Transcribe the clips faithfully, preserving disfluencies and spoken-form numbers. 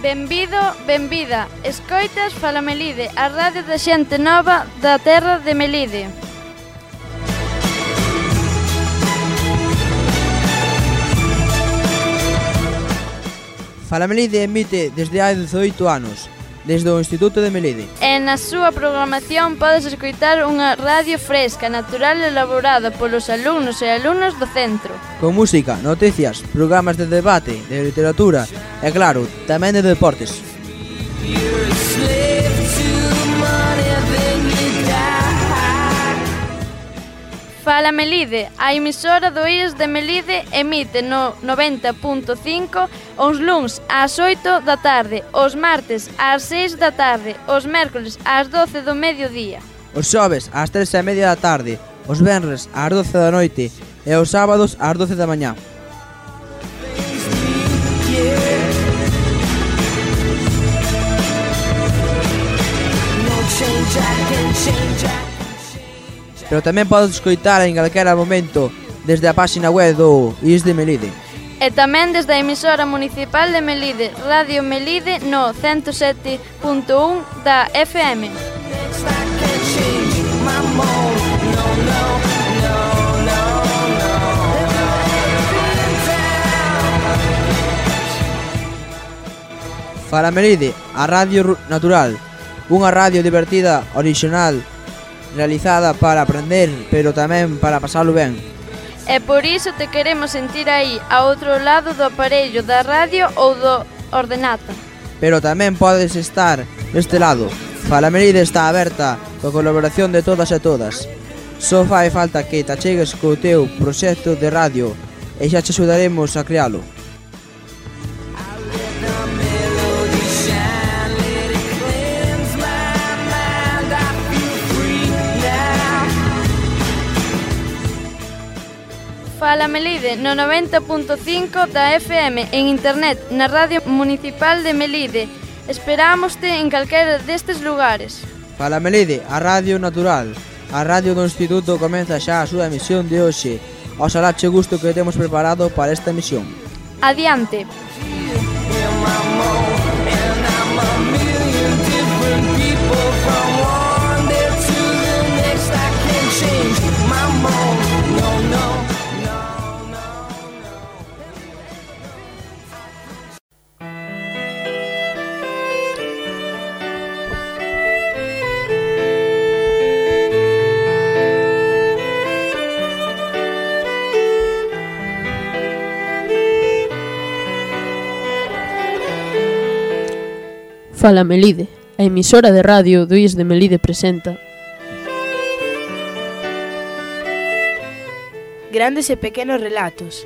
Benvido, benvida. Escoitas Fala Melide, a radio da xente nova da terra de Melide. Fala Melide emite desde hai dezoito anos, desde o Instituto de Melide. E na súa programación podes escoitar unha radio fresca, natural e elaborada polos alumnos e alumnas do centro. Con música, noticias, programas de debate, de literatura e, claro, tamén de deportes. Fala Melide, a emisora do I E S de Melide emite no noventa punto cinco os luns ás oito da tarde, os martes ás seis da tarde, os mércoles ás doce do mediodía. Os xoves ás tres e media da tarde, os venres ás doce da noite e os sábados ás doce da mañá. Pero tamén podes escoitar en calquera momento desde a páxina web do I E S de Melide. E tamén desde a emisora municipal de Melide, Radio Melide no ciento sete punto un da F M. Fala Melide, a radio natural, unha radio divertida, orixinal, realizada para aprender, pero tamén para pasalo ben. E por iso te queremos sentir aí, a outro lado do aparello da radio ou do ordenata. Pero tamén podes estar deste lado. Fala Melide está aberta coa colaboración de todas e todas. Só fai falta que te achegues co teu proxecto de radio e xa te axudaremos a crealo. Fala Melide no noventa punto cinco da F M en internet na Radio Municipal de Melide. Esperámoste en calquera destes lugares. Fala Melide, a radio natural. A radio do Instituto comeza xa a súa emisión de hoxe. Oxalá che gusto que temos preparado para esta emisión. Adiante. Fala Melide, a emisora de radio do I E S de Melide presenta Grandes e pequenos relatos.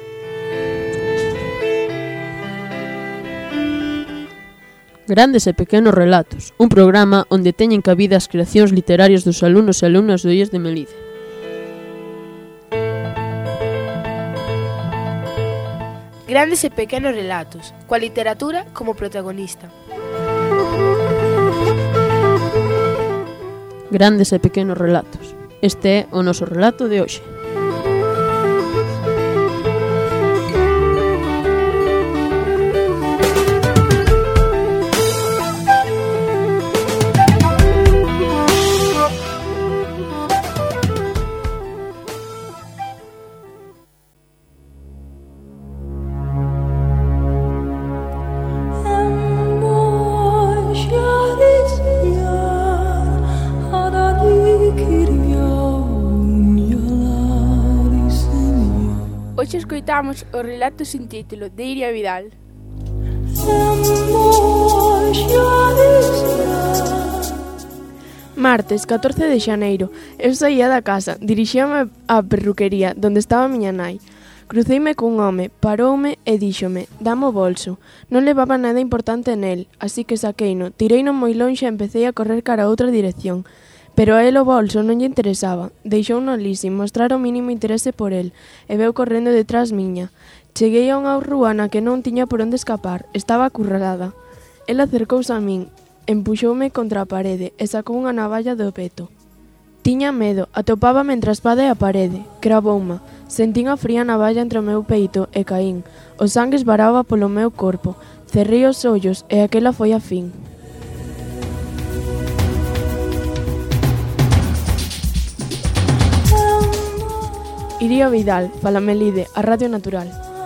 Grandes e pequenos relatos, un programa onde teñen cabida as creacións literarias dos alumnos e alumnas do I E S de Melide. Grandes e pequenos relatos, coa literatura como protagonista. Grandes e pequenos relatos. Este é o noso relato de hoxe. Hoxe escoitamos o relato sin título de Iria Vidal. Martes, catorce de xaneiro, eu saía da casa, dirixíame á perruquería, donde estaba a miña nai. Cruceime cun home, paroume e díxome, dame o bolso. Non levaba nada importante nel, así que saqueino, tireino moi lonxe e empecé a correr cara a outra dirección. Pero a el o bolso non lle interesaba. Deixouno ali sin mostrar o mínimo interese por el, e veu correndo detrás miña. Cheguei a unha rúa na que non tiña por onde escapar, estaba acurralada. El acercouse a min, empuxoume contra a parede e sacou unha navalla do peto. Tiña medo, atopábame entre a espada e a parede, cravouma. Sentín a fría navalla entre o meu peito e caín. O sangue esvaraba polo meu corpo. Cerrei os ollos e aquela foi a fin. Iria Vidal, Fala Melide, a Radio Natural.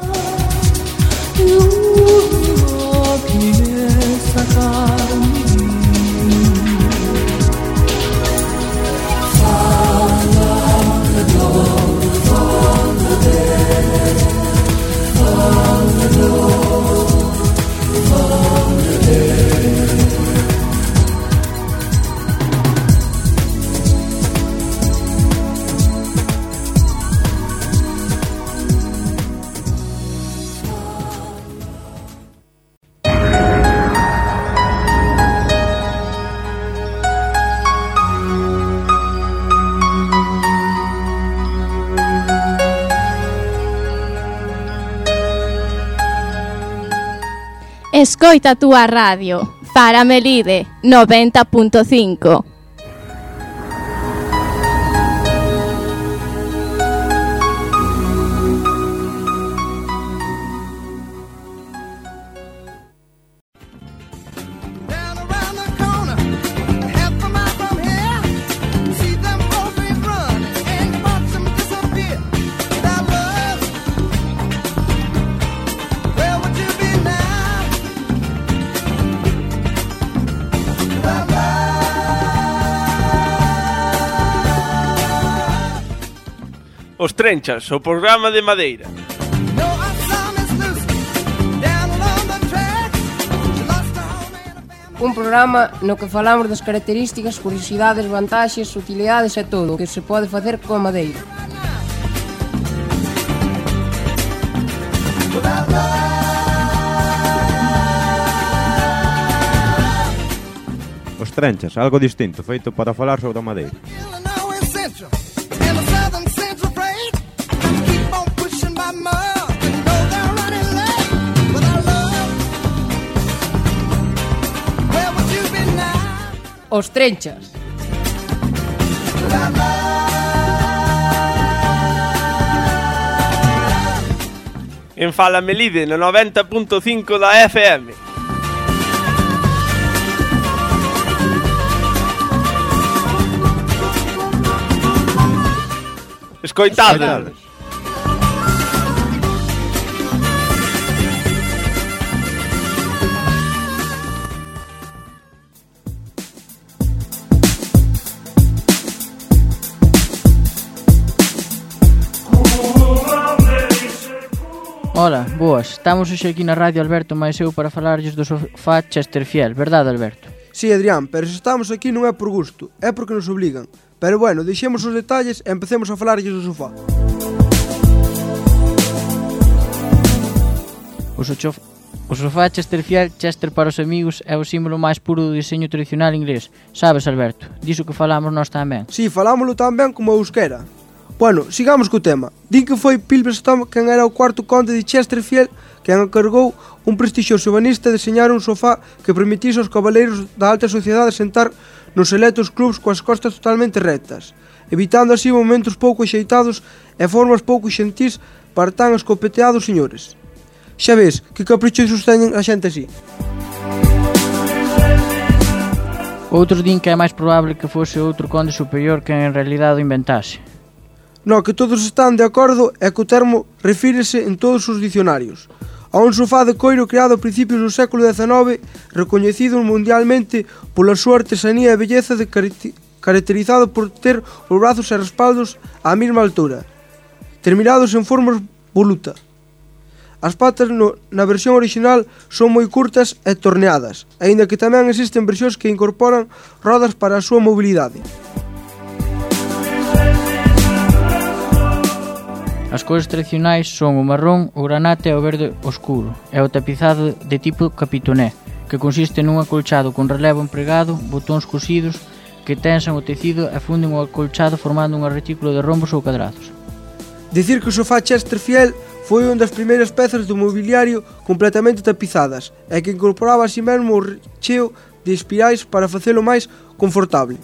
Escoita a túa radio, Fala Melide, noventa punto cinco. Os Trenchas, o programa de Madeira. Un programa no que falamos das características, curiosidades, vantaxes, utilidades e todo o que se pode facer coa madeira. Os Trenchas, algo distinto, feito para falar sobre a madeira. Os Trenchas. En Fala Melide, no noventa punto cinco da F M. Escoitadas. Ola, boas. Estamos hoxe aquí na Radio Alberto máis eu para falarlles do sofá Chesterfield, verdade, Alberto? Sí, Adrián, pero se estamos aquí non é por gusto, é porque nos obligan. Pero bueno, deixemos os detalles e empecemos a falarlles do sofá. O, sochof... o sofá Chesterfield, Chester para os amigos, é o símbolo máis puro do diseño tradicional inglés. Sabes, Alberto? Diso que falamos nós tamén. Sí, falámoslo tan ben como a euskera. Bueno, sigamos co tema. Din que foi Pilberstam quen era o cuarto conde de Chesterfield quen encargou un prestixioso ebanista deseñar un sofá que permitise aos cabaleiros da alta sociedade sentar nos selectos clubs coas costas totalmente rectas, evitando así momentos pouco axeitados e formas pouco xentís para tan escopeteados señores. Xa ves, que caprichos teñen a xente así. Outros din que é máis probable que fose outro conde superior quen en realidade o inventase. No, que todos están de acordo é que o termo refírese en todos os dicionarios a un sofá de coiro creado a principios do século dezenove, recoñecido mundialmente pola súa artesanía e belleza de caracterizado por ter os brazos e respaldos á mesma altura, terminados en formas voluta. As patas no, na versión original son moi curtas e torneadas, aínda que tamén existen versións que incorporan rodas para a súa mobilidade. As cores tradicionais son o marrón, o granate e o verde oscuro, e o tapizado de tipo capitoné, que consiste nun acolchado con relevo empregado, botóns cosidos que tensan o tecido e funden o acolchado formando unha retículo de rombos ou cadrados. Dicir que o sofá Chesterfield foi unha das primeiras pezas do mobiliario completamente tapizadas e que incorporaba así mesmo o recheo de espirais para facelo máis confortable.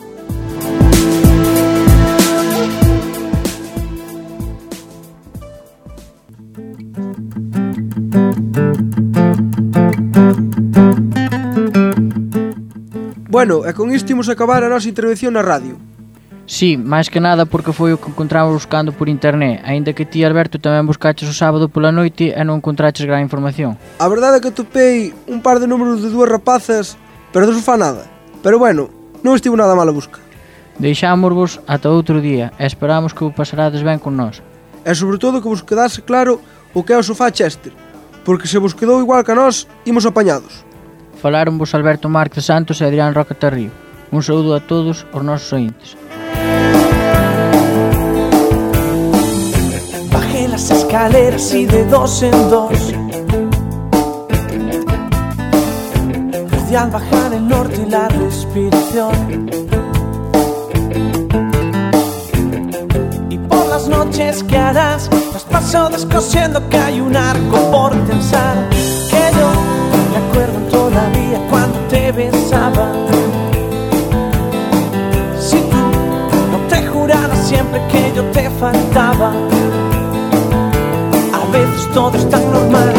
Bueno, e con isto imos acabar a nosa intervención na radio. Sí, máis que nada porque foi o que encontramos buscando por internet, aínda que ti, Alberto, tamén buscaches o sábado pola noite e non encontraches gran información. A verdade é que topei un par de números de dúas rapazas, pero do sofá nada. Pero bueno, non estivo nada mal a busca. Deixámosvos ata outro día e esperamos que o pasarades ben con nós. E sobre todo que vos quedase claro o que é o sofá Chester, porque se vos quedou igual que a nós, imos apañados. Falaronvos Alberto Márquez Santos e Adrián Roca Tarrío. Un saúdo a todos os nosos ointes. Bajé las escaleras y de dos en dos perdí al bajar el norte y la respiración. Y por las noches que harás las paso descosiendo que hay un arco por tensar, que yo me acuerdo todavía cuando te besaba. Si tú no te juraras siempre que yo te faltaba, a veces todo es tan normal.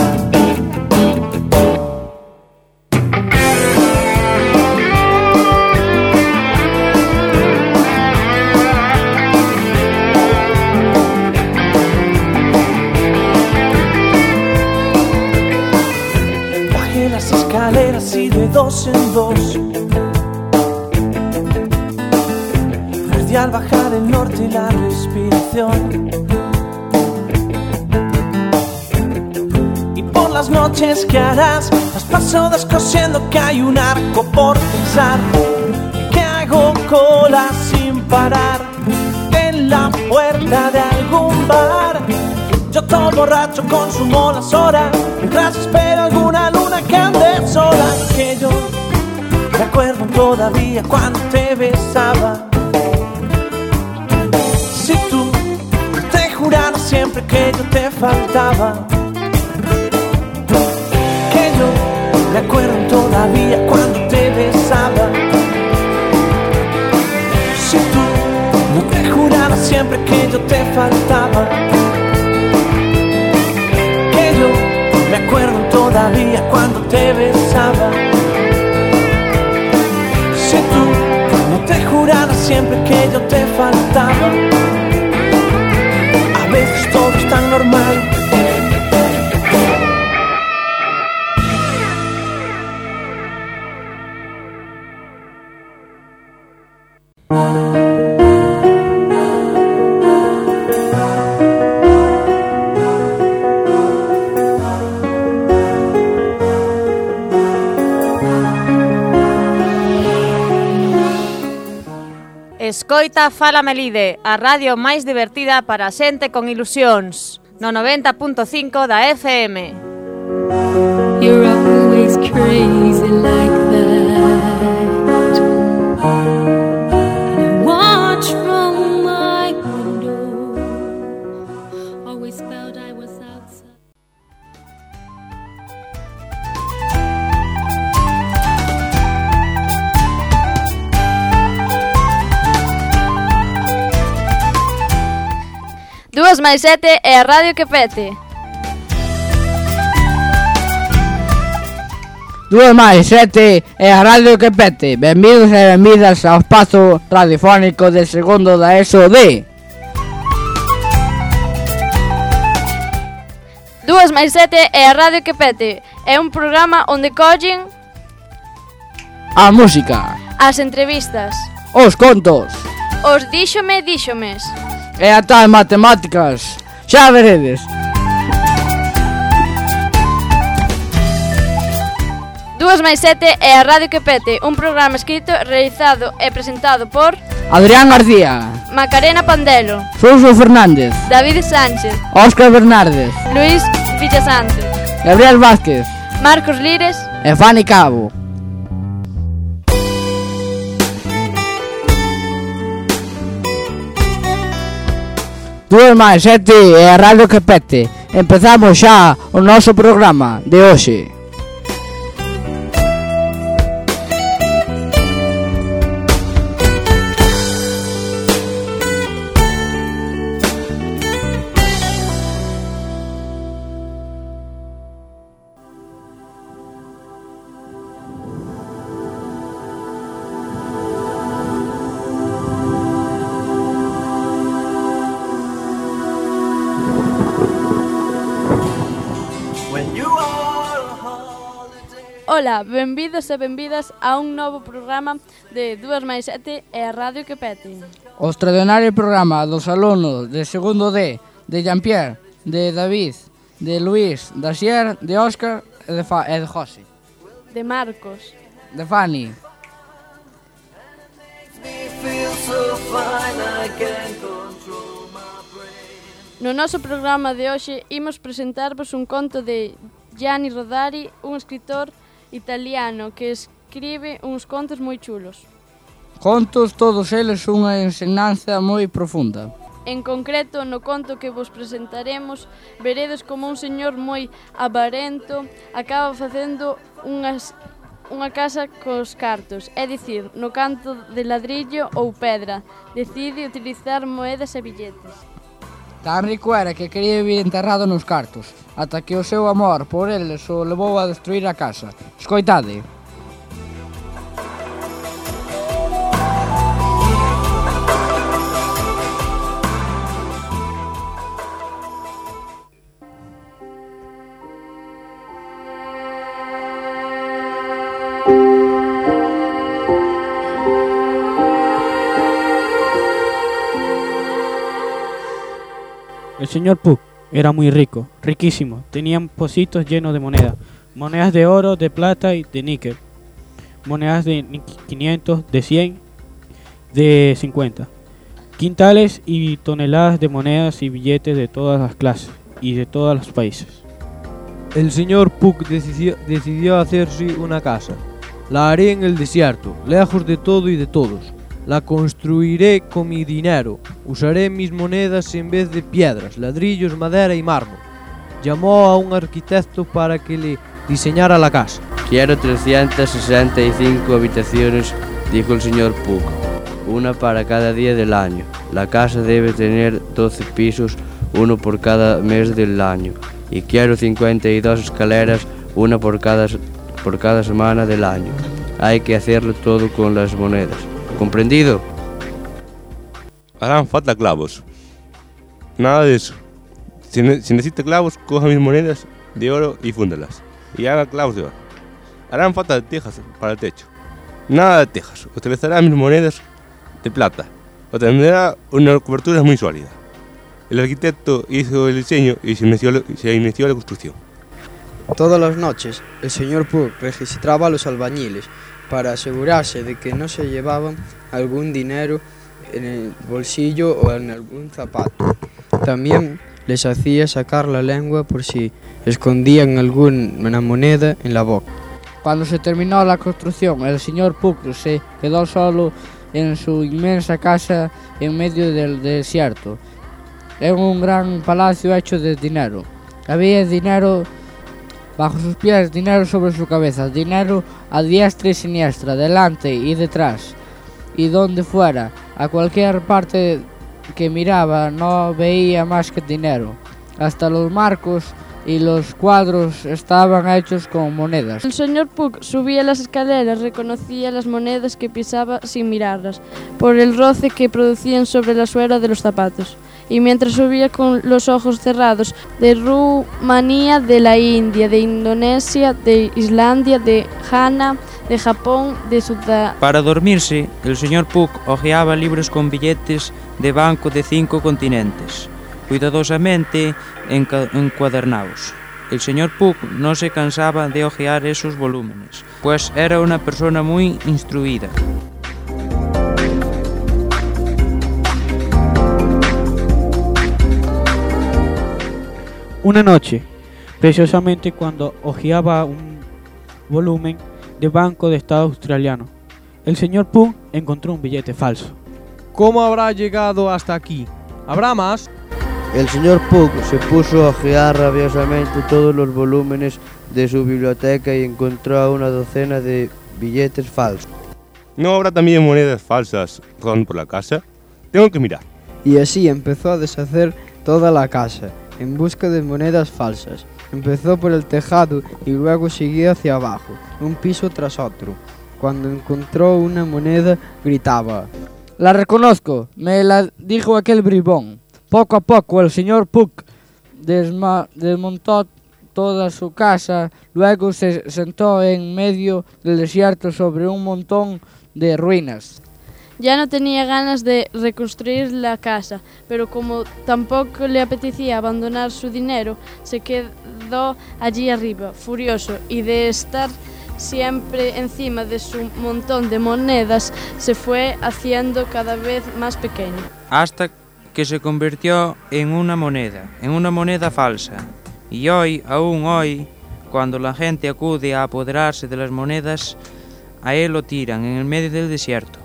Bajé las escaleras y de dos en dos perdí al bajar el norte y la respiración. Las noches que harás las paso descosiendo que hay un arco por pensar, que hago cola sin parar en la puerta de algún bar. Yo todo borracho consumo las horas mientras espero alguna luna que ande sola, que yo me acuerdo todavía cuando te besaba. Si tú te juraras siempre que yo te faltaba, me acuerdo todavía cuando te besaba. Si tú no te juraras siempre que yo te faltaba, que yo me acuerdo todavía cuando te besaba. Si tú no te juraras siempre que yo te faltaba, a veces todo es tan normal. Escoita Fala Melide, a radio máis divertida para a xente con ilusións, no noventa punto cinco da F M. You're always crazy like that. And I watch from my window, always felt I was outside. Dúas máis sete é a radio que pete. Dúas máis sete é a radio que pete. Benvidos e benvidas ao espazo radiofónico de segundo da ESO D. Dúas máis sete é a radio que pete. É un programa onde collen a música, as entrevistas, os contos, os díxome díxomes e ata as matemáticas. Xa veredes. Dúas máis sete é a radio que pete, un programa escrito, realizado e presentado por Adrián García, Macarena Pandelo, Souso Fernández, David Sánchez, Óscar Bernardes, Luis Villasante, Gabriel Vázquez, Marcos Lires e Fanny Cabo. Dúas máis sete é a radio que pete. Empezamos xa o noso programa de hoxe. Ola, benvidos e benvidas a un novo programa de dúas máis sete e a Radio que pete. O extraordinario programa dos alumnos de segundo D, de Jean-Pierre, de David, de Luís, de Asier, de Óscar e de, Fa e de José. De Marcos. De Fanny. No noso programa de hoxe imos presentarvos un conto de Gianni Rodari, un escritor italiano que escribe uns contos moi chulos. Contos, todos eles unha ensinanza moi profunda. En concreto, no conto que vos presentaremos, veredes como un señor moi avarento acaba facendo unhas, unha casa cos cartos, é dicir, no canto de ladrillo ou pedra, decide utilizar moedas e billetes. Tan rico era que quería vivir enterrado nos cartos, ata que o seu amor por eles o levou a destruir a casa. Escoitade. El señor Puck era muy rico, riquísimo. Tenían pocitos llenos de monedas, monedas de oro, de plata y de níquel, monedas de quinientos, de cien, de cincuenta, quintales y toneladas de monedas y billetes de todas las clases y de todos los países. El señor Puck decidió, decidió hacerse una casa. La haré en el desierto, lejos de todo y de todos. La construiré con mi dinero. Usaré mis monedas en vez de piedras, ladrillos, madera y mármol. Llamó a un arquitecto para que le diseñara la casa. Quiero trescientas sesenta y cinco habitaciones, dijo el señor Puck, una para cada día del año. La casa debe tener doce pisos, uno por cada mes del año. Y quiero cincuenta y dos escaleras, una por cada, por cada semana del año. Hay que hacerlo todo con las monedas. ¿Comprendido? Harán falta clavos. Nada de eso. Si, ne si necesita clavos, coja mis monedas de oro y fúndalas. Y haga clavos de oro. Harán falta tejas para el techo. Nada de tejas. Utilizará mis monedas de plata. Obtendrá una cobertura muy sólida. El arquitecto hizo el diseño y se inició, se inició la construcción. Todas las noches, el señor Puck registraba a los albañiles para asegurarse de que no se llevaban algún dinero en el bolsillo o en algún zapato. También les hacía sacar la lengua por si escondían alguna moneda en la boca. Cuando se terminó la construcción, el señor Puck se quedó solo en su inmensa casa en medio del desierto, en un gran palacio hecho de dinero. Había dinero bajo sus pies, dinero sobre su cabeza, dinero a diestra y siniestra, delante y detrás, y donde fuera, a cualquier parte que miraba no veía más que dinero. Hasta los marcos y los cuadros estaban hechos con monedas. El señor Puck subía las escaleras, reconocía las monedas que pisaba sin mirarlas, por el roce que producían sobre la suela de los zapatos. Y mientras subía con los ojos cerrados, de Rumanía, de la India, de Indonesia, de Islandia, de Ghana, de Japón, de Sudán. Para dormirse, el señor Puck hojeaba libros con billetes de banco de cinco continentes, cuidadosamente encuadernados. El señor Puck no se cansaba de hojear esos volúmenes, pues era una persona muy instruida. Una noche, precisamente cuando hojeaba un volumen de Banco de Estado australiano, el señor Puck encontró un billete falso. ¿Cómo habrá llegado hasta aquí? ¿Habrá más? El señor Puck se puso a hojear rabiosamente todos los volúmenes de su biblioteca y encontró una docena de billetes falsos. ¿No habrá también monedas falsas rodando por la casa? Tengo que mirar. Y así empezó a deshacer toda la casa, en busca de monedas falsas. Empezó por el tejado y luego siguió hacia abajo, un piso tras otro. Cuando encontró una moneda, gritaba: «La reconozco, me la dijo aquel bribón». Poco a poco el señor Puck desma desmontó toda su casa, luego se sentó en medio del desierto sobre un montón de ruinas. Ya no tenía ganas de reconstruir la casa, pero como tampoco le apetecía abandonar su dinero, se quedó allí arriba, furioso, y de estar siempre encima de su montón de monedas, se fue haciendo cada vez más pequeño. Hasta que se convirtió en una moneda, en una moneda falsa. Y hoy, aún hoy, cuando la gente acude a apoderarse de las monedas, a él lo tiran en el medio del desierto.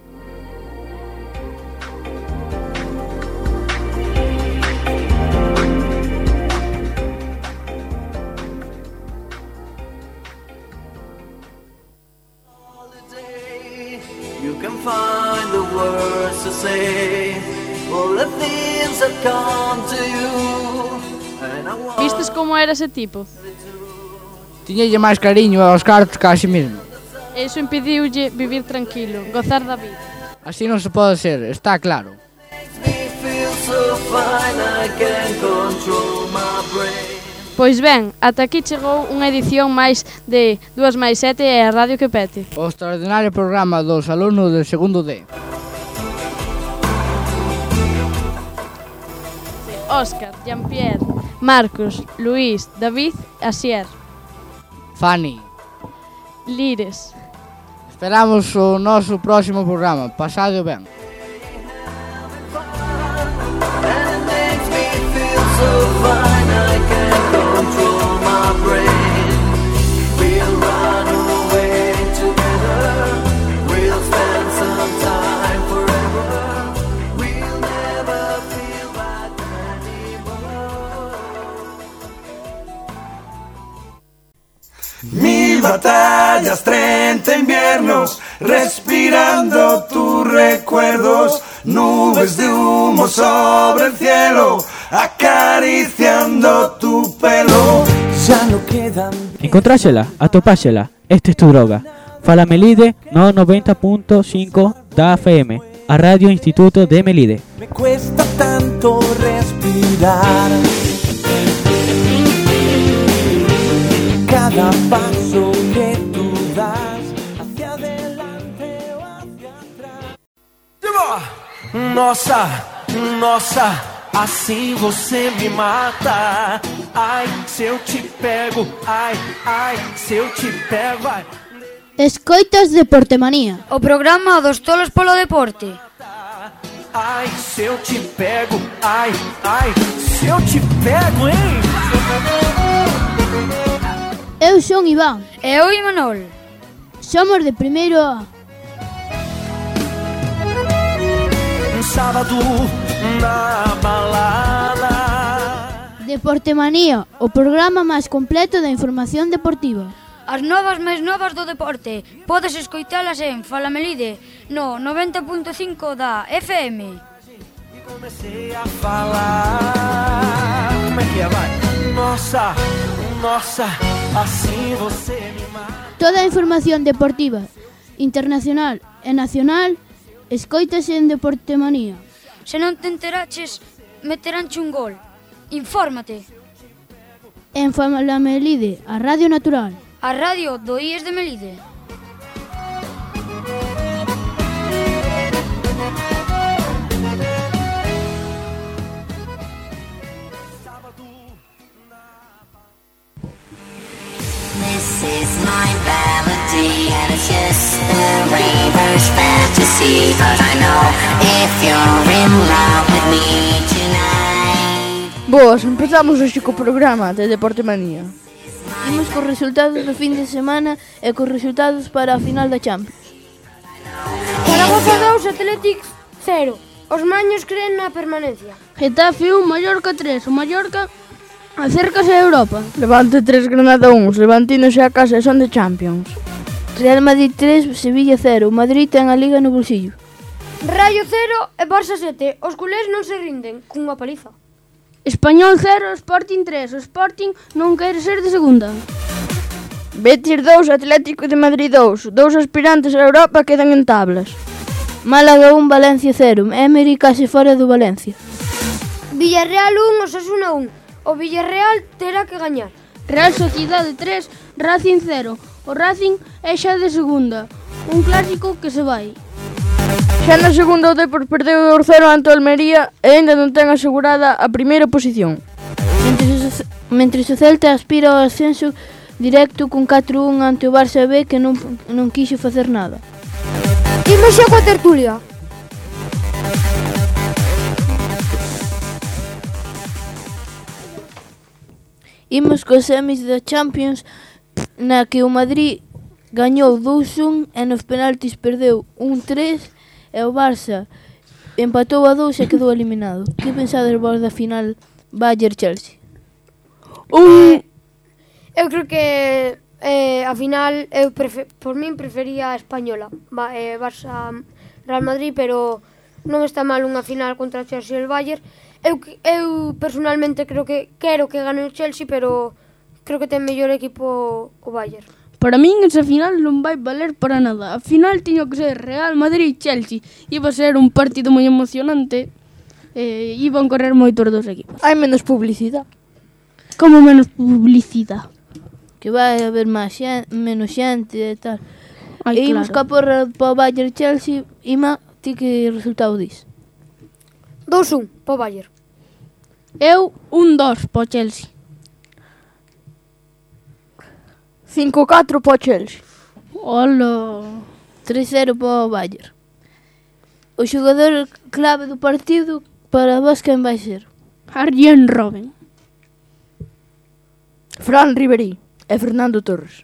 Vistes como era ese tipo? Tiñalle máis cariño aos cartos que a si mesmo. Eso impediulle vivir tranquilo, gozar da vida. Así non se pode ser, está claro. Pois ben, ata aquí chegou unha edición máis de dúas máis sete e a Radio que pete. O extraordinario programa dos alumnos del segundo D. Óscar, Jean-Pierre, Marcos, Luís, David, Asier. Fanny. Lires. Esperamos o noso próximo programa. Pasado ben. Mil batallas, treinta inviernos, respirando tus recuerdos, nubes de humo sobre el cielo, acariciando tu pelo. Ya no quedan. Encontrásela, atopásela, esta es tu droga. Fala Melide no noventa punto cinco da F M, a Radio Instituto de Melide. Me cuesta tanto respirar. Cada paso que tú das, hacia adelante o hacia atrás. Nossa, nossa, assim você me mata. Ai, se eu te pego, ai, ai, se eu te pego, ai. Escoitas Deportemanía, o programa dos tolos polo deporte. Ai, se eu te pego, ai, ai, se eu te pego, hein? Eu son Iván. E eu Imanol. Somos de primeiro A. Um sábado na balada. Deportemanía, o programa máis completo da información deportiva. As novas máis novas do deporte podes escoitalas en Fala Melide no noventa punto cinco da F M. E comecei a falar. Como é que é, vai? Nossa, nossa, assim você me mata. Toda a información deportiva, internacional e nacional, escoítase en Deportemanía. Se non te enteraches, meteránche un gol. Infórmate. En Fala Melide, a Radio Natural. A radio do I E S de Melide. This is my melody and it's just a raver's fantasy. But I know if you're in love with me tonight. Boas, empezamos hoxe co programa de Deportemanía. Imos cos resultados do fin de semana e cos resultados para a final da Champions. Zaragoza dous, Athletic cero. Os maños creen na permanencia. Getafe un, Mallorca tres. O Mallorca acércase a Europa. Levante tres, Granada un. Os levantinos e a casa son de Champions. Real Madrid tres, Sevilla cero. O Madrid ten a Liga no bolsillo. Rayo cero e Barça sete. Os culés non se rinden cunha paliza. Español cero, Sporting tres. O Sporting non quere ser de segunda. Betis dous, Atlético de Madrid dous. Dous aspirantes a Europa quedan en tablas. Málaga un, Valencia cero. Emery case fora do Valencia. Villarreal un, Osasuna un. O Villarreal terá que gañar. Real Sociedade tres, Racing cero. O Racing é xa de segunda. Un clásico que se vai. Xa na segunda o Depor perdeu o cero ante o Almería e ainda non ten asegurada a primeira posición. Mentres, mentres o Celta aspira ao ascenso directo con catro a un ante o Barça B que non, non quixo facer nada. Imos xa coa tertulia. Imos cos semis da Champions na que o Madrid gañou dous un e nos penaltis perdeu un tres e o Barça empatou a dous e quedou eliminado. Que pensades vos da final Bayern-Chelsea? Un... Eu creo que eh, a final, eu prefer, por min prefería a española, ba, eh, Barça Real Madrid, pero non está mal unha final contra o Chelsea e o Bayern. Eu, eu personalmente creo que quero que gane o Chelsea, pero creo que ten mellor equipo o Bayern. Para min esa final non vai valer para nada. A final tiño que ser Real Madrid-Chelsea. Iba a ser un partido moi emocionante. Eh, iban correr moito os dos equipos. Hai menos publicidade. Como menos publicidade? Que vai haber máis xente, menos xente e tal. Ai, e imos claro. ca porra para o Bayern-Chelsea. Ima, ti que resultado dis? dous un para o Bayern. Eu un dos para o Chelsea. cinco catro para o Chelsea. Ola. tres cero para o Bayern. O xogador clave do partido para vos quen vai ser? Arjen Robben. Fran Ribéry e Fernando Torres.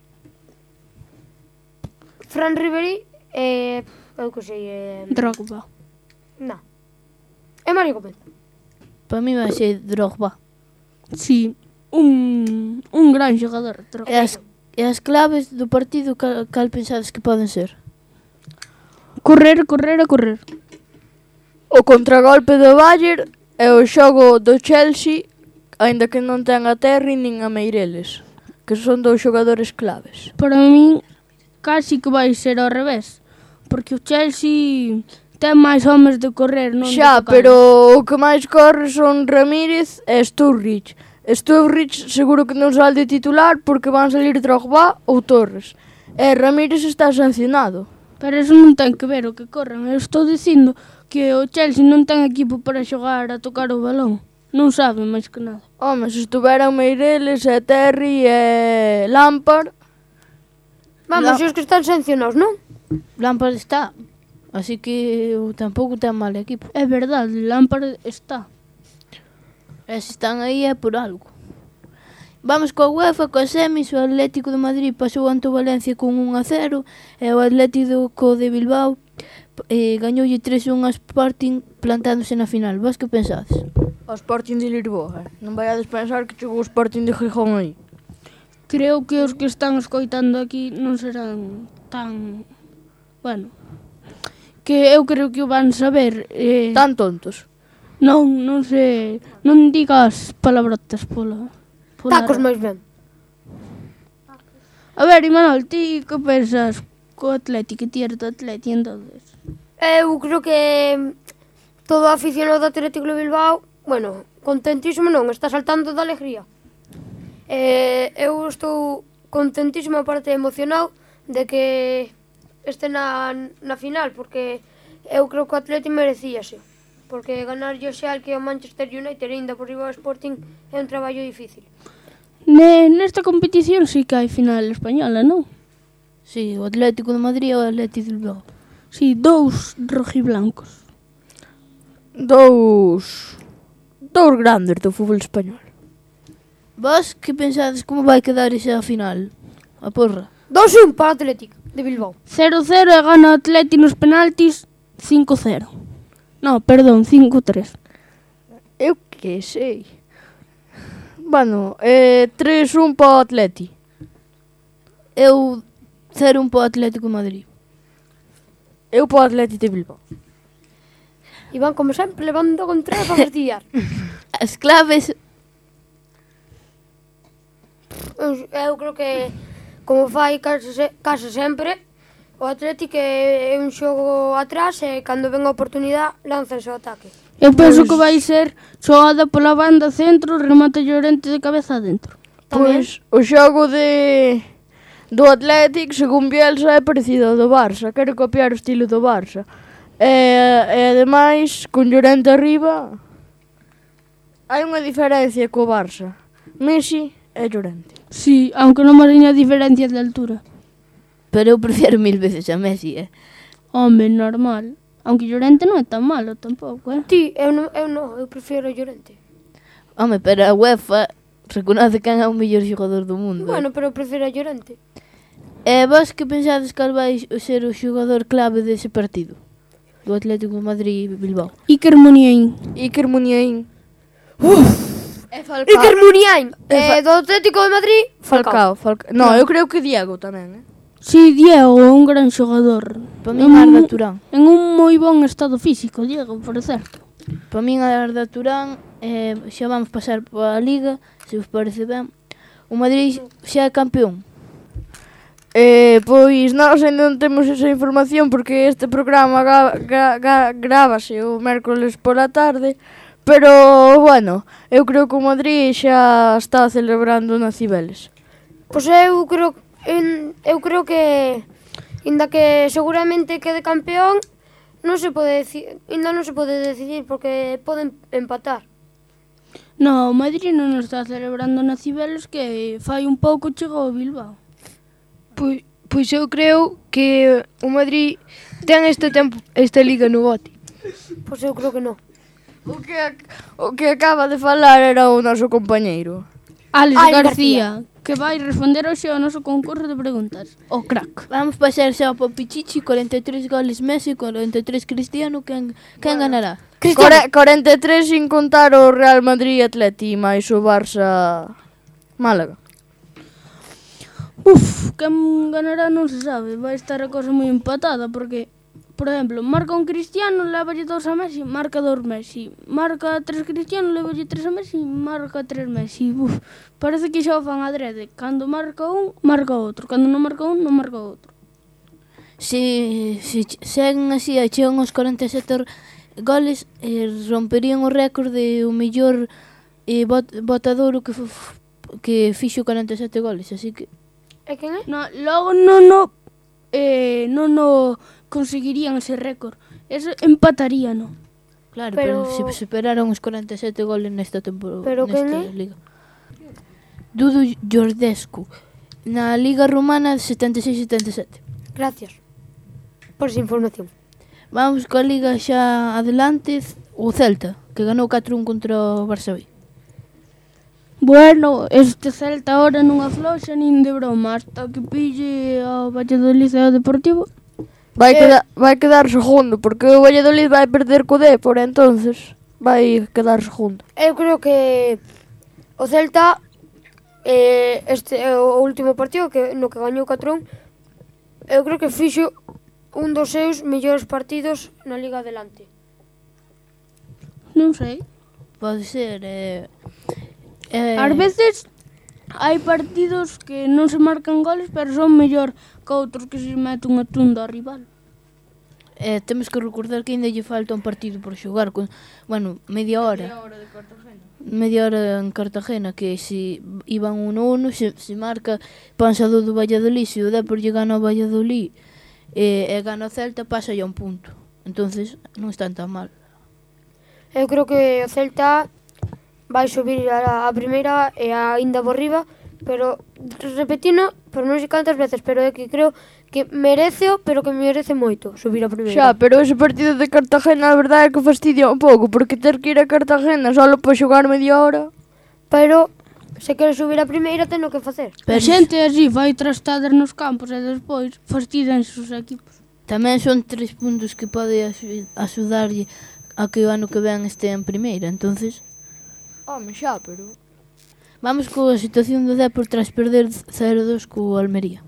Fran Ribéry e... eu que sei... Eh... Drogba. Non. É Mario Gómez. Para mí vai ser Drogba. Sí, un, un gran xogador. E as, e as claves do partido cal, cal pensades que poden ser? Correr, correr e correr. O contragolpe do Bayern e o xogo do Chelsea, aínda que non ten a Terry nin a Meireles, que son dous xogadores claves. Para min, casi que vai ser ao revés, porque o Chelsea ten máis homes de correr, non Xa, de tocar. pero o que máis corre son Ramírez e Sturridge. Sturridge seguro que non sale de titular porque van salir Drogba ou Torres. E Ramírez está sancionado. Pero eso non ten que ver o que corran. Eu estou dicindo que o Chelsea non ten equipo para xogar a tocar o balón. Non sabe máis que nada. Home, se estuveran Meireles e Terry e Lampard... Vamos, La... os que están sancionados, non? Lampard está. Así que tampouco ten mal equipo. É verdade, Lampard está. E se están aí é por algo. Vamos coa UEFA, coa semis. O Atlético de Madrid pasou ante o Valencia con un a cero e o Atlético de Bilbao eh, gañoulle tres a un a Sporting plantándose na final. Vos que pensades? O Sporting de Lisboa. Non vaiades pensar que chegou o Sporting de Gijón aí. Creo que os que están escoitando aquí non serán tan... Bueno, que eu creo que o van saber. Eh... Tan tontos. Non, non sei. Non digas palabrotas pola... pola Tacos máis ben. A ver, Imanol, ti que pensas co Atlético? Que ti eres do Atlético, entonces? Eu creo que todo aficionado do Atlético de Bilbao, bueno, contentísimo non, está saltando de alegría. Eh, eu estou contentísimo, aparte emocionado, de que este na, na final, porque eu creo que o Atlético merecíase. Porque ganar o Schalke e o Manchester United ainda por riba do Sporting é un traballo difícil. Ne, nesta competición sí que hai final española, non? Sí, o Atlético de Madrid e o Atlético de Bilbao. Sí, dous rojiblancos. Dous... Dous grandes do fútbol español. Vos que pensades como vai quedar esa final? A porra. dous un para o Atlético de Bilbao. cero cero e gana o Atlético nos penaltis cinco cero. No, perdón, cinco tres. Eu que sei. Bueno, eh, tres un para o Atleti. Eu cero un para o Atlético de Madrid. Eu para o Atlético de Bilbao. Iván, como sempre, levando con tres para fastidiar. As claves... Eu, eu creo que, como fai case, case sempre, o Atlético é un xogo atrás e cando ven a oportunidade lanzase ao ataque. Eu penso que vai ser xogada pola banda centro, remata Llorente de cabeza adentro. Pois o xogo de do Athletic, según Bielsa, é parecido ao do Barça. Quero copiar o estilo do Barça. E, e ademais, con Llorente arriba, hai unha diferencia co Barça. Messi e Llorente. Sí, aunque non marriña diferencias de altura. Pero eu prefiero mil veces a Messi, eh? Home, normal. Aunque Llorente non é tan malo tampouco, eh? Ti, eu non, eu non, eu prefiro a Llorente. Home, pero a UEFA reconoce quen é o mellor xogador do mundo. Bueno, pero eu prefiro a Llorente. E vos que pensades cal vai ser o xogador clave dese partido? Do Atlético de Madrid e Bilbao. Iker Muniain. Iker Muniain. Uf! É Falcao. Iker Muniain. Eh, do Atlético de Madrid, Falcao. Falcao. No, eu creo que Diego tamén, eh? Sí, Diego é un gran xogador. Para min Arda Turán. En un moi bon estado físico, Diego, por certo. Para min Arda Turán, eh, xa vamos pasar pola Liga, se vos parece ben. O Madrid xa é campeón. Eh, pois nós ainda non temos esa información porque este programa ga, ga, ga, grábase o mércoles pola tarde, pero, bueno, eu creo que o Madrid xa está celebrando nas Cibeles. Pois eu creo, en, eu creo que, inda que seguramente quede campeón, non se pode decidir, ainda non se pode decidir porque poden empatar. No, o Madrid non está celebrando nas Cibeles que fai un pouco chegou ao Bilbao. Pois, pois eu creo que o Madrid ten este tempo esta liga no bote. Pois eu creo que non. O que, o que acaba de falar era o noso compañeiro Alex, Alex García, García, que vai responder hoxe ao noso concurso de preguntas. O crack. Vamos pasar xa ao Pichichi, cuarenta e tres goles Messi, cuarenta e tres Cristiano, quen, quen bueno. ganará? cuarenta e tres sin contar o Real Madrid Atleti máis o Barça Málaga. Uf, quen ganará non se sabe. Vai estar a cosa moi empatada porque, por exemplo, marca un Cristiano, levalle dos a Messi, marca dos Messi. Marca tres Cristiano, levalle tres a Messi, marca tres Messi. Uf, parece que xa o fan adrede. Cando marca un, marca outro. Cando non marca un, non marca outro. Se, se seguen así, chegan os cuarenta e sete goles, eh, romperían o récord de o mellor eh, bot, botador que, que fixo cuarenta e sete goles, así que... E quen é? No, logo non no, eh, non no conseguirían ese récord. Eso empataría, no? Claro, pero, pero se superaron os cuarenta e sete goles nesta temporada, pero nesta liga. Dudu Jordescu, na Liga Rumana setenta e seis setenta e sete. Gracias por esa información. Vamos coa Liga xa adelante, o Celta, que ganou catro a un contra o Barça B. Bueno, este Celta ahora non afloxa nin de broma hasta que pille ao Valladolid e ao Deportivo. Vai, eh, queda, vai quedar segundo, porque o Valladolid vai perder co Depor, entonces vai quedar segundo. Eu creo que o Celta, eh, este é o último partido que no que gañou catro a un, eu creo que fixo un dos seus mellores partidos na Liga adelante. Non sei. Pode ser, eh... Eh... Ás veces hai partidos que non se marcan goles, pero son mellor que outros que se mete unha tunda ao rival. Eh, temos que recordar que ainda lle falta un partido por xogar con, bueno, media hora. Media hora de Cartagena. Media hora en Cartagena, que se iban uno a uno, se, se marca pansado do Valladolid, se o Depor lle gana ao Valladolid e, e gana o Celta, pasa ya un punto. Entonces non están tan mal. Eu creo que o Celta vai subir a, a primeira e aínda por riba, pero repetino, pero non sei cantas veces, pero é que creo que mereceo, pero que merece moito subir a primeira. Xa, pero ese partido de Cartagena a verdade é que fastidia un pouco, porque ter que ir a Cartagena só para xogar media hora. Pero se quere subir a primeira, teno que facer. A xente así vai trastadas nos campos e despois fastidianse os equipos. Tamén son tres puntos que pode axudarlle a que o ano que ven este en primeira, entonces... Home, xa, pero... Vamos coa situación do Depor tras perder cero dos co Almería.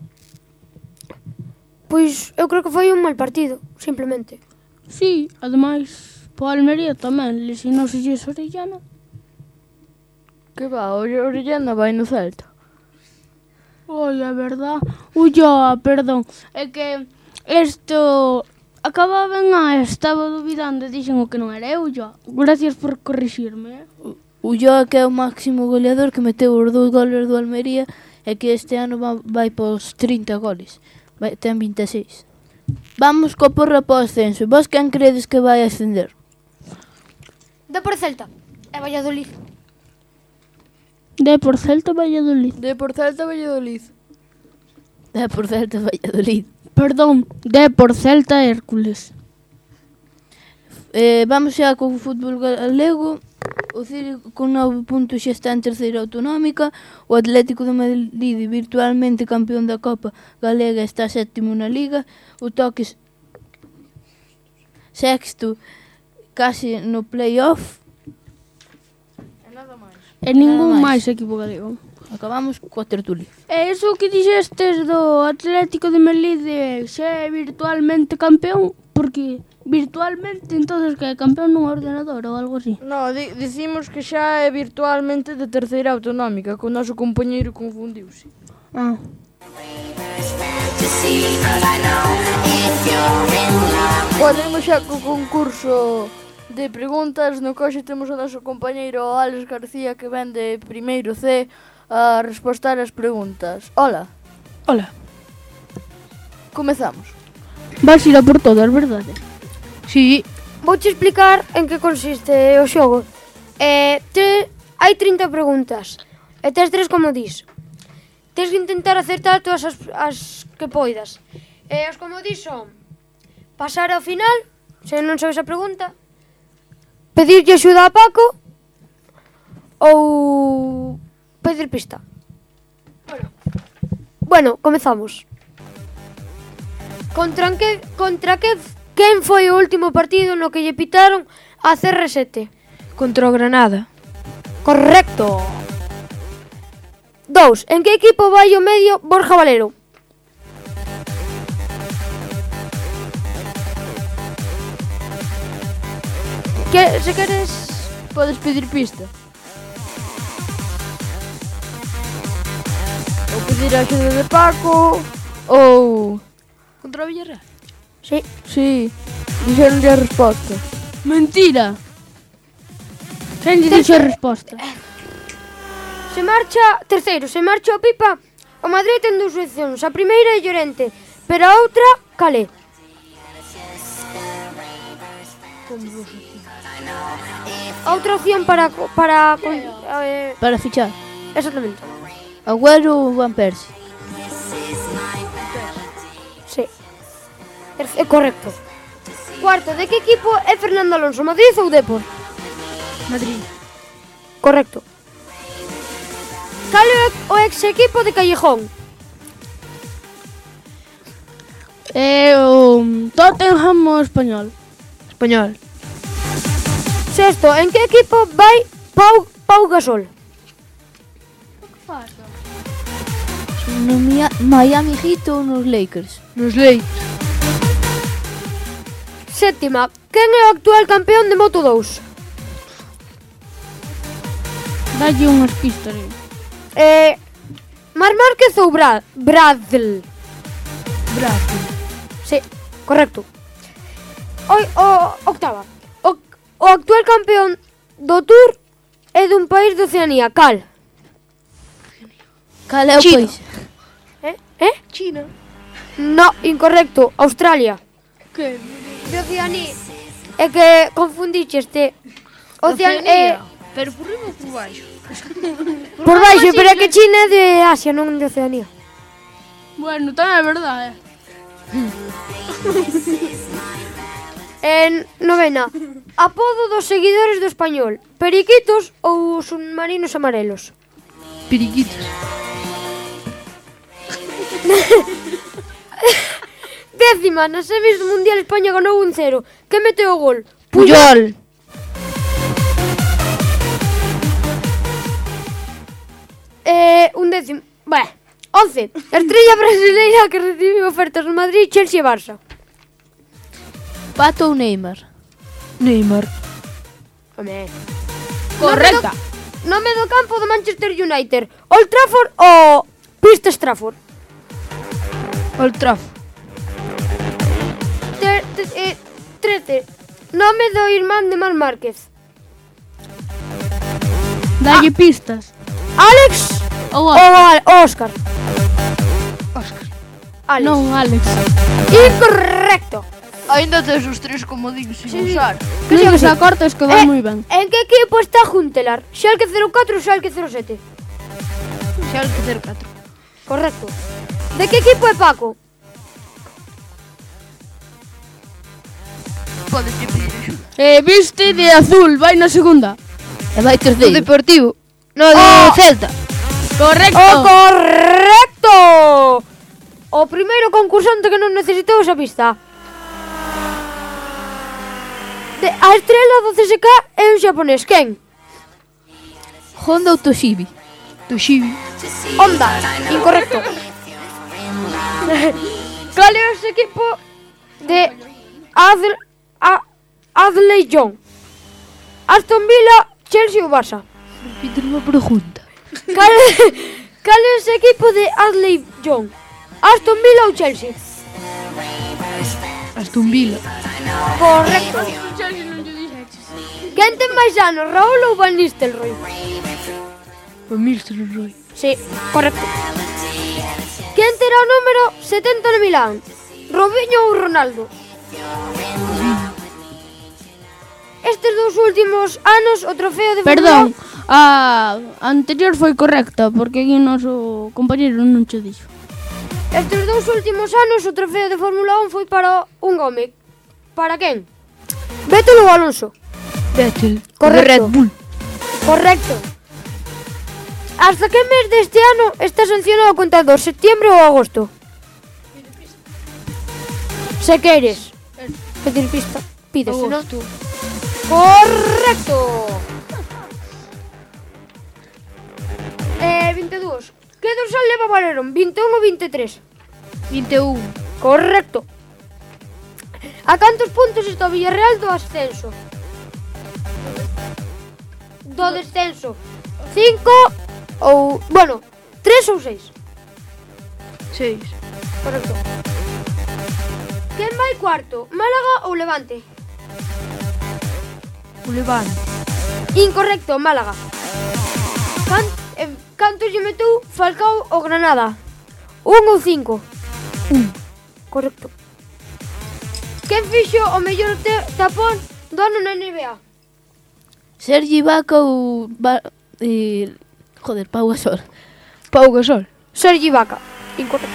Pois eu creo que foi un mal partido, simplemente. Sí, ademais, po Almería tamén lesionouse Orellana. Que va, o Orellana vai no Celta. Oi, a verdad. Ulloa, perdón. É que isto... Acababa en A, estaba dubidando e dixen o que non era eu, Ulloa. Gracias por corrixirme, eh? Ulloa, que é o máximo goleador, que meteu os dous goles do Almería, e que este ano va, vai pos trinta goles. Vai, ten vinte e seis. Vamos co porra po ascenso. Vos quen credes que vai ascender? De por Celta e Valladolid. De por Celta, Valladolid. De por Celta, Valladolid. De por Celta, Valladolid. Perdón, de por Celta, Hércules. Eh, vamos xa co fútbol galego. O Círico con nove puntos xa está en terceira autonómica. O Atlético de Madrid, virtualmente campeón da Copa Galega, está sétimo na Liga. O Toques sexto, casi no play-off. E ningún máis equipo galego. Acabamos coa tertulia. E iso que dixestes do Atlético de Melide xa é virtualmente campeón, porque virtualmente entonces que é campeón nun ordenador ou algo así. No, di dicimos que xa é virtualmente de terceira autonómica, que o noso compañeiro confundiuse. Ah. Podemos xa co concurso de preguntas, no que hoxe temos o noso compañeiro Alex García, que ven de primeiro C a respostar as preguntas. Hola. Hola. Comezamos. Vas ir a por todas, verdade? Sí. Vouche explicar en que consiste o xogo. Eh, te, hai trinta preguntas e tes tres como dis. Tens que intentar acertar todas as, as que poidas. E as como dis son pasar ao final, se non sabes a pregunta, pedirlle axuda a Paco ou pedir pista. Bueno, bueno comezamos. Contra que, contra que, quen foi o último partido no que lle pitaron a C R sete? Contra o Granada. Correcto. Dous. En que equipo vai o medio Borja Valero? Que, se queres, podes pedir pista. Ou pedir a axuda de Paco, ou... Contra o Villarreal? Sí. Sí, dixeronlle a resposta. Mentira! Quen lle dixo a resposta? Se marcha, terceiro, se marcha o Pipa, o Madrid ten dúas opcións. A primeira é Llorente, pero a outra, calé? A outra opción para... Para, eh, para fichar. Exactamente. Agüero ou Van Persie? Sí. É correcto. Cuarto, de que equipo é Fernando Alonso? Madrid ou Depor? Madrid. Correcto. Cal é o ex equipo de Callejón? É o Tottenham o Español. Español. Sexto, en que equipo vai Pau, Pau Gasol? No Miami Heat ou nos Lakers? Nos Lakers. Sétima, quen é o actual campeón de Moto dous? Dalle unhas pistas. Eh, Marc Márquez ou Bra Bradl? Bradl. Sí, correcto. O, o, octava, o, o actual campeón do Tour é dun país de Oceanía, cal? Cal é o China. país? Eh? Eh? China. No, incorrecto, Australia. Que? De Oceanía. É que confundiches este. Oceanía. Eh, pero por riba ou por baixo? por baixo, pero é que China é de Asia, non de Oceanía. Bueno, tamén é verdade. En novena, apodo dos seguidores do Español, periquitos ou submarinos amarelos? Periquitos. Décima, nas semis do Mundial España ganou un cero. Que meteu o gol? Puyol. Eh, un décimo. Bah, once. Estrella brasileira que recibiu ofertas no Madrid, Chelsea e Barça. Pato ou Neymar? Neymar. Home. Correcta. Nome do campo do Manchester United. Old Trafford ou Pista Trafford? Old Trafford. Te, te, eh, trece. Nome do irmán de Marc Márquez. Dalle pistas. Alex ou Óscar? Óscar. Alex. Non, Alex. Incorrecto. Ainda tes os tres comodíns sin usar. Que Non sí, que se sí. acorta, es que va Eh, moi ben. En que equipo está Juntelar? Schalke cero catro ou Schalke cero sete? Schalke cero catro. Correcto. De que equipo é Paco? Podes te pedir axuda. Eh, viste de azul, vai na segunda. E vai terceiro. O Deportivo. No, de Oh. Celta. Correcto. ¡Oh, correcto! O primeiro concursante que non necesitou esa pista. De, a estrela do C S K é un xaponés. Quen? Honda ou Toshibi? Toshibi. Honda. Incorrecto. Cal é ese equipo de Adl a Adley John? Aston Villa, Chelsea ou Barça? Repite unha pregunta. Cal, cal é ese equipo de Adley John? Aston Villa ou Chelsea? Aston Villa. Correcto. Quen ten máis anos, Raúl ou Van Nistelrooy? Van Nistelrooy. Sí, correcto. Quen terá o número setenta no Milán? Robinho ou Ronaldo? Estes dous últimos anos o trofeo de Perdón, a anterior foi correcta, porque aquí o noso compañero non che dixo. Estes dous últimos anos o trofeo de Fórmula un foi para un home. Para quen? Vettel ou Alonso? Vettel. Correcto. Red Bull. Correcto. Hasta que mes deste ano está sancionado o contador? Septiembre ou agosto? Se queres pedir pista, pides, non? Correcto. Eh, vinte e dous. Que dorsal leva Valerón? vinte e un ou vinte e tres? vinte e un. Correcto. A cantos puntos está o Villarreal do ascenso? Do descenso. Cinco ou... Bueno, tres ou seis? Seis. Correcto. Quen vai cuarto? Málaga ou Levante? O Levante. Incorrecto, Málaga. Can, eh, cantos lle metou Falcao ou Granada? Un ou cinco? Un. Correcto. Quen fixo o mellor te tapón do ano na N B A? Sergi Vaca ou... Ba... Eh... Joder, Pau Gasol. Pau Gasol. Sergi Vaca. Incorrecto.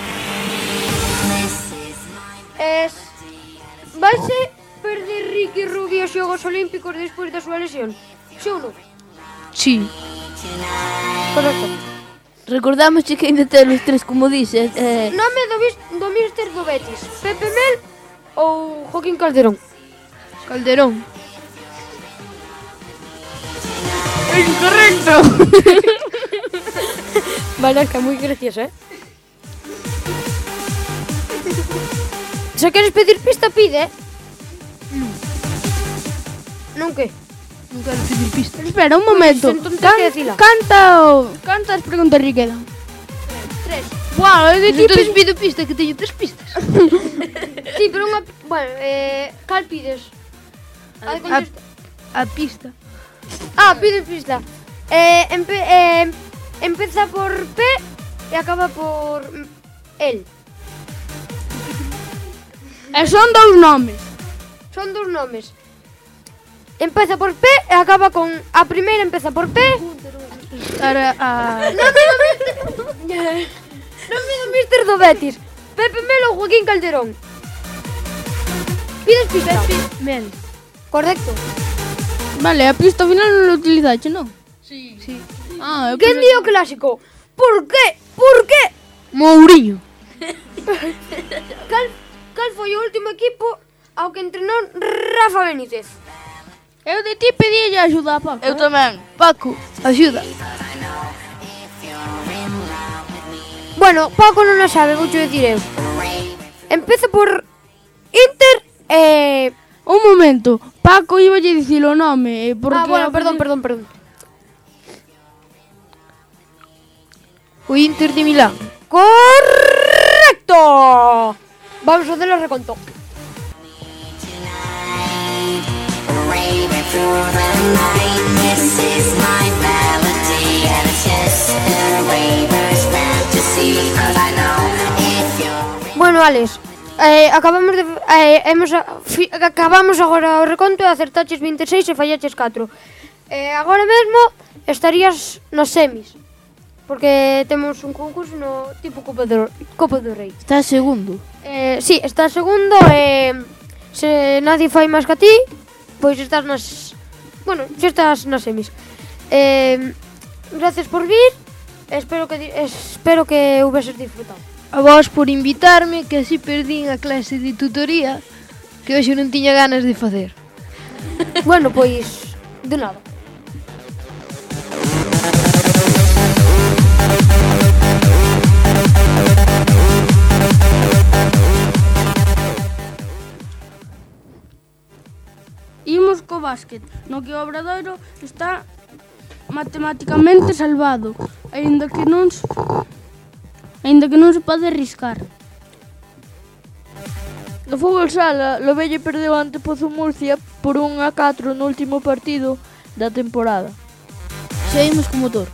Es... Vaise perder Ricky Rubio os Xogos Olímpicos despois da súa lesión? Si ou non? Sí. Correcto. Recordamos que ainda ten os tres, como dices. Eh... Nome do, vis, do míster do Betis. Pepe Mel ou Joaquín Calderón? Calderón. Incorrecto. Vale, que moi gracioso, eh? Se queres pedir pista, pide, eh? Non. Non que? Non quero pedir pista. Espera, un momento. Entón tens Can, que decila. canta o... Cantas preguntas ri quedan. Tres. Buah, é de ti... Entón pido pista, que teño tres pistas. Sí, pero unha... Bueno, eh... Cal pides? A, de contesta. A pista. Ah, pides pista. Eh, empe, eh, empeza por P e acaba por L. E son dous nomes. Son dous nomes. Empeza por P e acaba con... A primeira empeza por P. Ara, a... Nome do mister... Nome do mister do Betis. Pepe Mel ou Joaquín Calderón? Pides pista? Pepe Mel. Correcto. Vale, a pista final non lo utilizaste, non? Sí. Sí. Ah, eu Quen pensei- di o clásico? Por qué? Por qué? Mourinho. Cal, cal foi o último equipo ao que entrenou Rafa Benítez? Eu de ti pedílle axuda a Paco. Eu eh? tamén. Paco, axuda. Bueno, Paco non a sabe, voucho dicir eu. Empeza por Inter e... Un momento, Paco iba a dicir o nome, eh, porque... Ah, bueno, a perdón, primeira- perdón, perdón. O Inter de Milán. ¡Correcto! Vamos a hacer el reconto. Raving through the night, this is my melody. just a raver's fantasy, 'cause I know if you're... Bueno, Alex, eh, acabamos de eh, hemos a- fi, acabamos agora o reconto e acertaches vinte e seis e fallaches catro. Eh, agora mesmo estarías nas semis. Porque temos un concurso no tipo Copa do, Copa do Rei. Está segundo. Eh, sí, estás segundo e eh, se nadie fai máis que a ti, pois estás nas... Bueno, xa estás nas semis. Eh, gracias por vir. Espero que di- espero que houbeses disfrutado. A vos por invitarme, que así perdín a clase de tutoría que hoxe non tiña ganas de facer. Bueno, pois de nada. Imos co básquet, no que o Obradoiro está matematicamente salvado, aínda que non se, aínda que non se pode arriscar. No fútbol sala, Lovelle perdeu ante Pozo Murcia por un a catro no último partido da temporada. Seguimos co motor.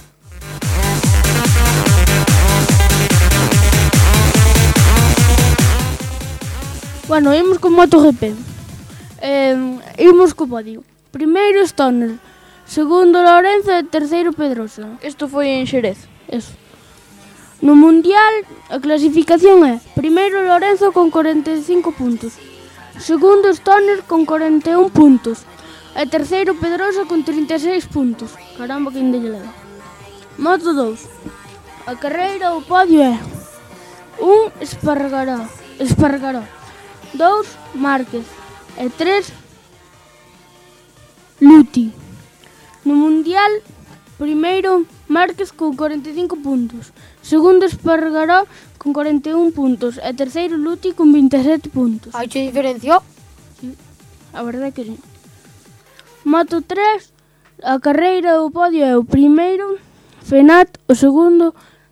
Bueno, imos con MotoGP. Eh, imos co podio. Primeiro Stoner, segundo Lorenzo e terceiro Pedrosa. Isto foi en Xerez. Eso. No Mundial, a clasificación é primeiro Lorenzo con cuarenta e cinco puntos, segundo Stoner con cuarenta e un puntos e terceiro Pedrosa con trinta e seis puntos. Caramba, que ainda lle leva. Moto dous. A carreira o podio é un Espargaró, Espargaró, dous Márquez e tres Luti. No Mundial, primeiro Márquez con cuarenta e cinco puntos, segundo Espargaró con cuarenta e un puntos e terceiro Luti con vinte e sete puntos. Hai che diferencia? Sí, a verdade que sí. Moto tres, a carreira do podio é o primeiro Fenat, o segundo...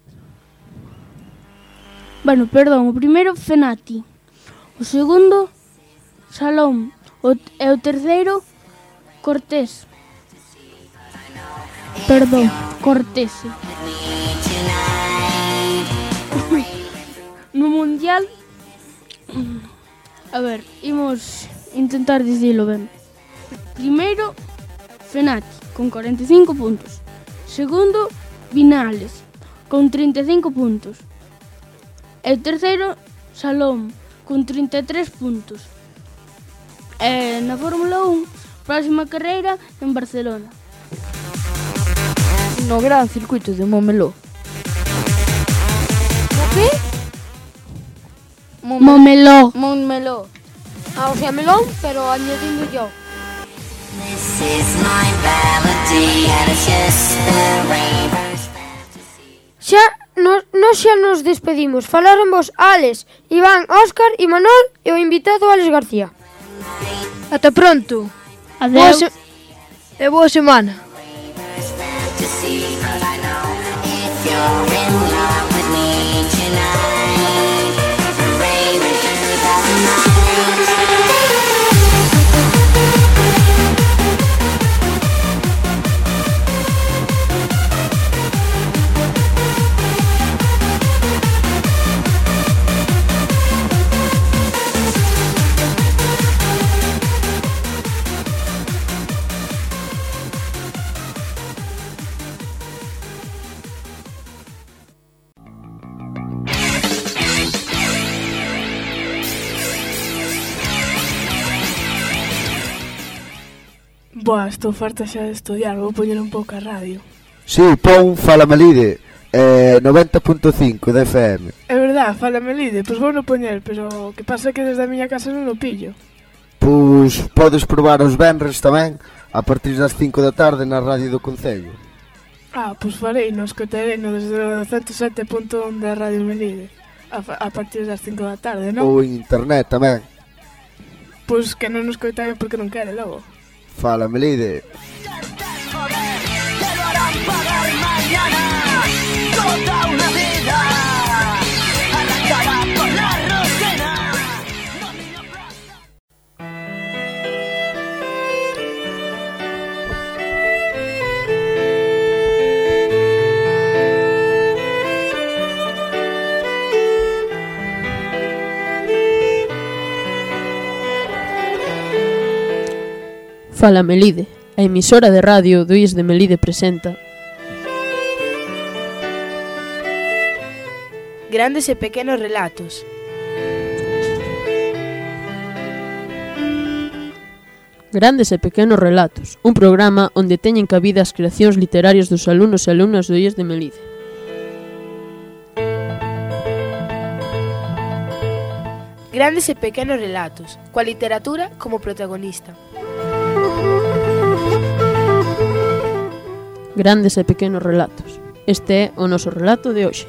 Bueno, perdón, o primeiro Fenati, o segundo Salom o, e o terceiro Cortés. Perdón, Cortés. No Mundial, a ver, imos intentar dicilo ben. Primeiro, Fenati, con cuarenta e cinco puntos. Segundo, Vinales, con trinta e cinco puntos. E terceiro, Salom, con trinta e tres puntos. E na Fórmula un, próxima carreira en Barcelona. No gran circuito de Montmeló. O que? Montmeló. Montmeló. Ah, o sea, melón, pero añadindo yo. This is my melody and it's just a raver's fantasy. Xa, nos, nos xa nos despedimos. Falaron vos Alex, Iván, Óscar e Manol e o invitado Alex García. Ata pronto. Adeus. Boa se... E boa semana. Fantasy, 'cause I know if you're in love with me tonight, the ravers do that night. Boa, estou farta xa de estudiar, vou poñer un pouco a radio. Si, sí, pon Fala Melide, eh, noventa punto cinco de F M. É verdad, fala Melide, pois vou no poñer, pero o que pasa é que desde a miña casa non o pillo. Pois podes probar os venres tamén, a partir das cinco da tarde na radio do Concello. Ah, pois farei, no escotarei no desde o ciento sete punto un da Radio Melide, a, a partir das cinco da tarde, non? Ou en internet tamén. Pois que non nos coitare porque non quere logo. Fala Melide. Pagar mañana toda una vida arrancada por la rutina. Fala Melide, a emisora de radio do I E S de Melide presenta Grandes e pequenos relatos. Grandes e pequenos relatos, un programa onde teñen cabida as creacións literarias dos alumnos e alumnas do I E S de Melide. Grandes e pequenos relatos, coa literatura como protagonista. Grandes e pequenos relatos. Este é o noso relato de hoxe.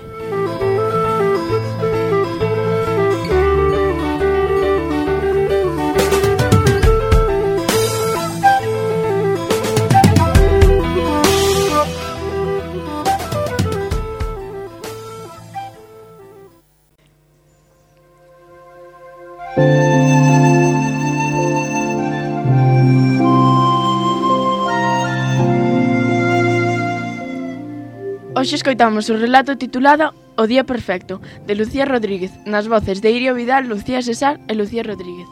Hoxe escoitamos o relato titulado O día perfecto, de Lucía Rodríguez, nas voces de Irio Vidal, Lucía César e Lucía Rodríguez.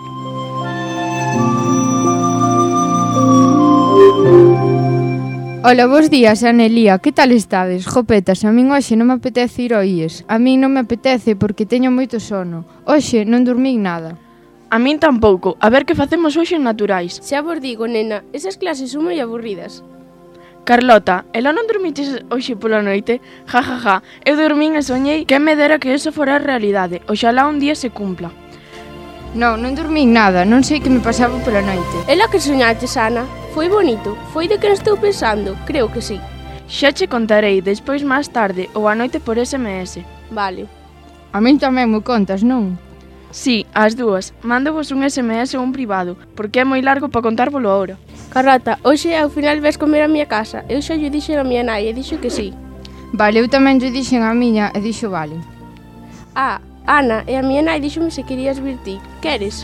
Ola, bos días, Anelía, que tal estades? Jopetas, a min hoxe non me apetece ir ao I E S. A min non me apetece porque teño moito sono. Hoxe non dormín nada. A min tampouco. A ver que facemos hoxe en naturais. Xa vos digo, nena, esas clases son moi aburridas. Carlota, ela non dormiches hoxe pola noite? Ja, ja, ja, eu dormín e soñei que me dera que eso fora realidade. Oxalá un día se cumpla. Non, non dormín nada, non sei que me pasaba pola noite. Ela que soñaches, Ana? Foi bonito? Foi de que estou pensando? Creo que sí. Xa che contarei despois máis tarde ou a noite por S M S. Vale. A min tamén mo contas, non? Sí, as dúas. Mándovos un S M S ou un privado, porque é moi largo para contárvolo agora. Carlota, hoxe ao final ves comer a miña casa. Eu xa lle dixen a miña nai e dixo que sí. Vale, eu tamén lle dixen a miña e dixo vale. Ah, Ana, e a miña nai díxome se querías vir ti. Queres?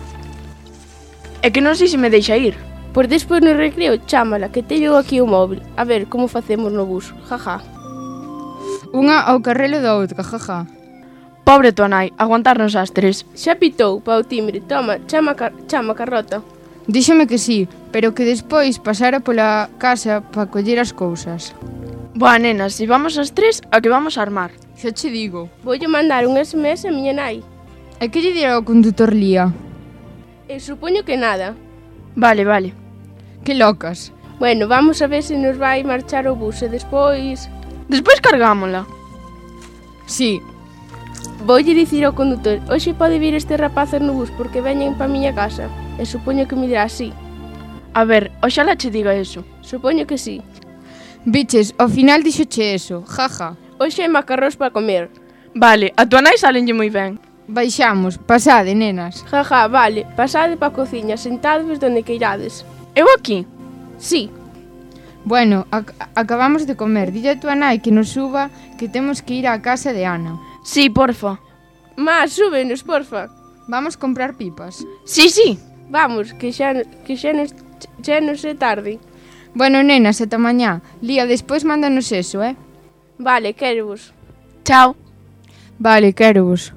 É que non sei se me deixa ir. Por despois no recreo, chámala, que teño aquí o móvil. A ver como facemos no bus, jaja. Unha ao carrelo da outra, jaja. Pobre tua nai, aguantarnos as tres. Xa pitou, pa o timbre, toma, chama, car chama Carlota. Díxome que sí, pero que despois pasara pola casa para coller as cousas. Boa, nenas, se vamos as tres, a que vamos a armar? Xa che digo. Voulle mandar un S M S a miña nai. E que lle dirá o condutor Lía? E supoño que nada. Vale, vale. Que locas. Bueno, vamos a ver se nos vai marchar o bus e despois... Despois cargámola. Sí. Voulle dicir ao condutor, hoxe pode vir este rapazos no bus porque veñen pa miña casa. E supoño que me dirá sí. A ver, oxalá che diga eso. Supoño que sí. Biches, ao final dixoche eso, jaja. Hoxe hai macarróns para comer. Vale, a tua nai salenlle moi ben. Baixamos, pasade, nenas. Jaja, vale, pasade pa cociña, sentadvos donde queirades. Eu aquí? Sí. Bueno, ac acabamos de comer. Dille a tua nai que nos suba, que temos que ir á casa de Ana. Sí, porfa. Má, súbenos, porfa. Vamos comprar pipas. Sí, sí. Vamos, que xa, que xa nos, xa nos é tarde. Bueno, nenas, ata mañá. Lía, despois mándanos eso, eh? Vale, quero vos. Chao. Vale, quero vos.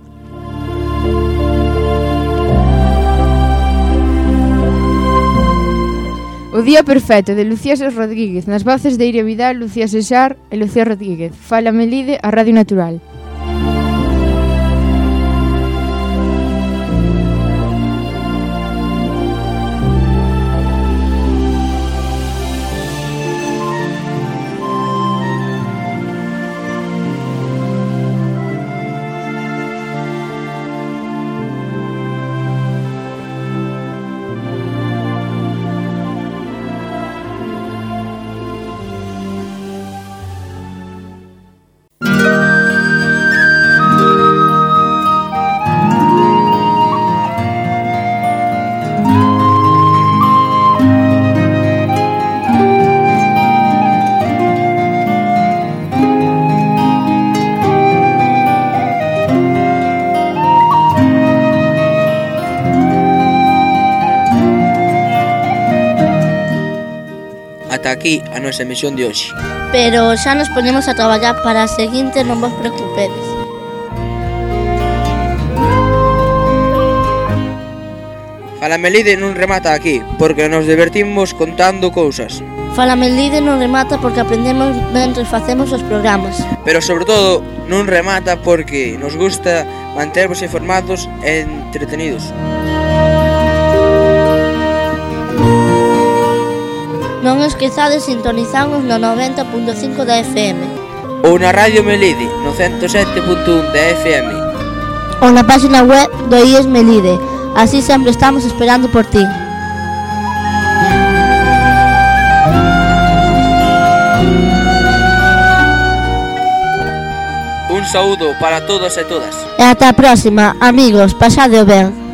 O día perfecto, de Lucía Rodríguez, nas voces de Iria Vidal, Lucía César e Lucía Rodríguez. Fala Melide, a Radio Natural. Ata aquí a nosa emisión de hoxe. Pero xa nos ponemos a traballar para a seguinte, non vos preocupedes. Fala Melide non remata aquí, porque nos divertimos contando cousas. Fala Melide non remata porque aprendemos mentre facemos os programas. Pero sobre todo non remata porque nos gusta mantervos informados e entretenidos. Non esquezades sintonizarnos no noventa punto cinco da F M. Ou na Radio Melide, no ciento sete punto un da F M. Ou na página web do I E S Melide. Así sempre estamos esperando por ti. Un saúdo para todos e todas. E ata a próxima, amigos, pasadeo ben.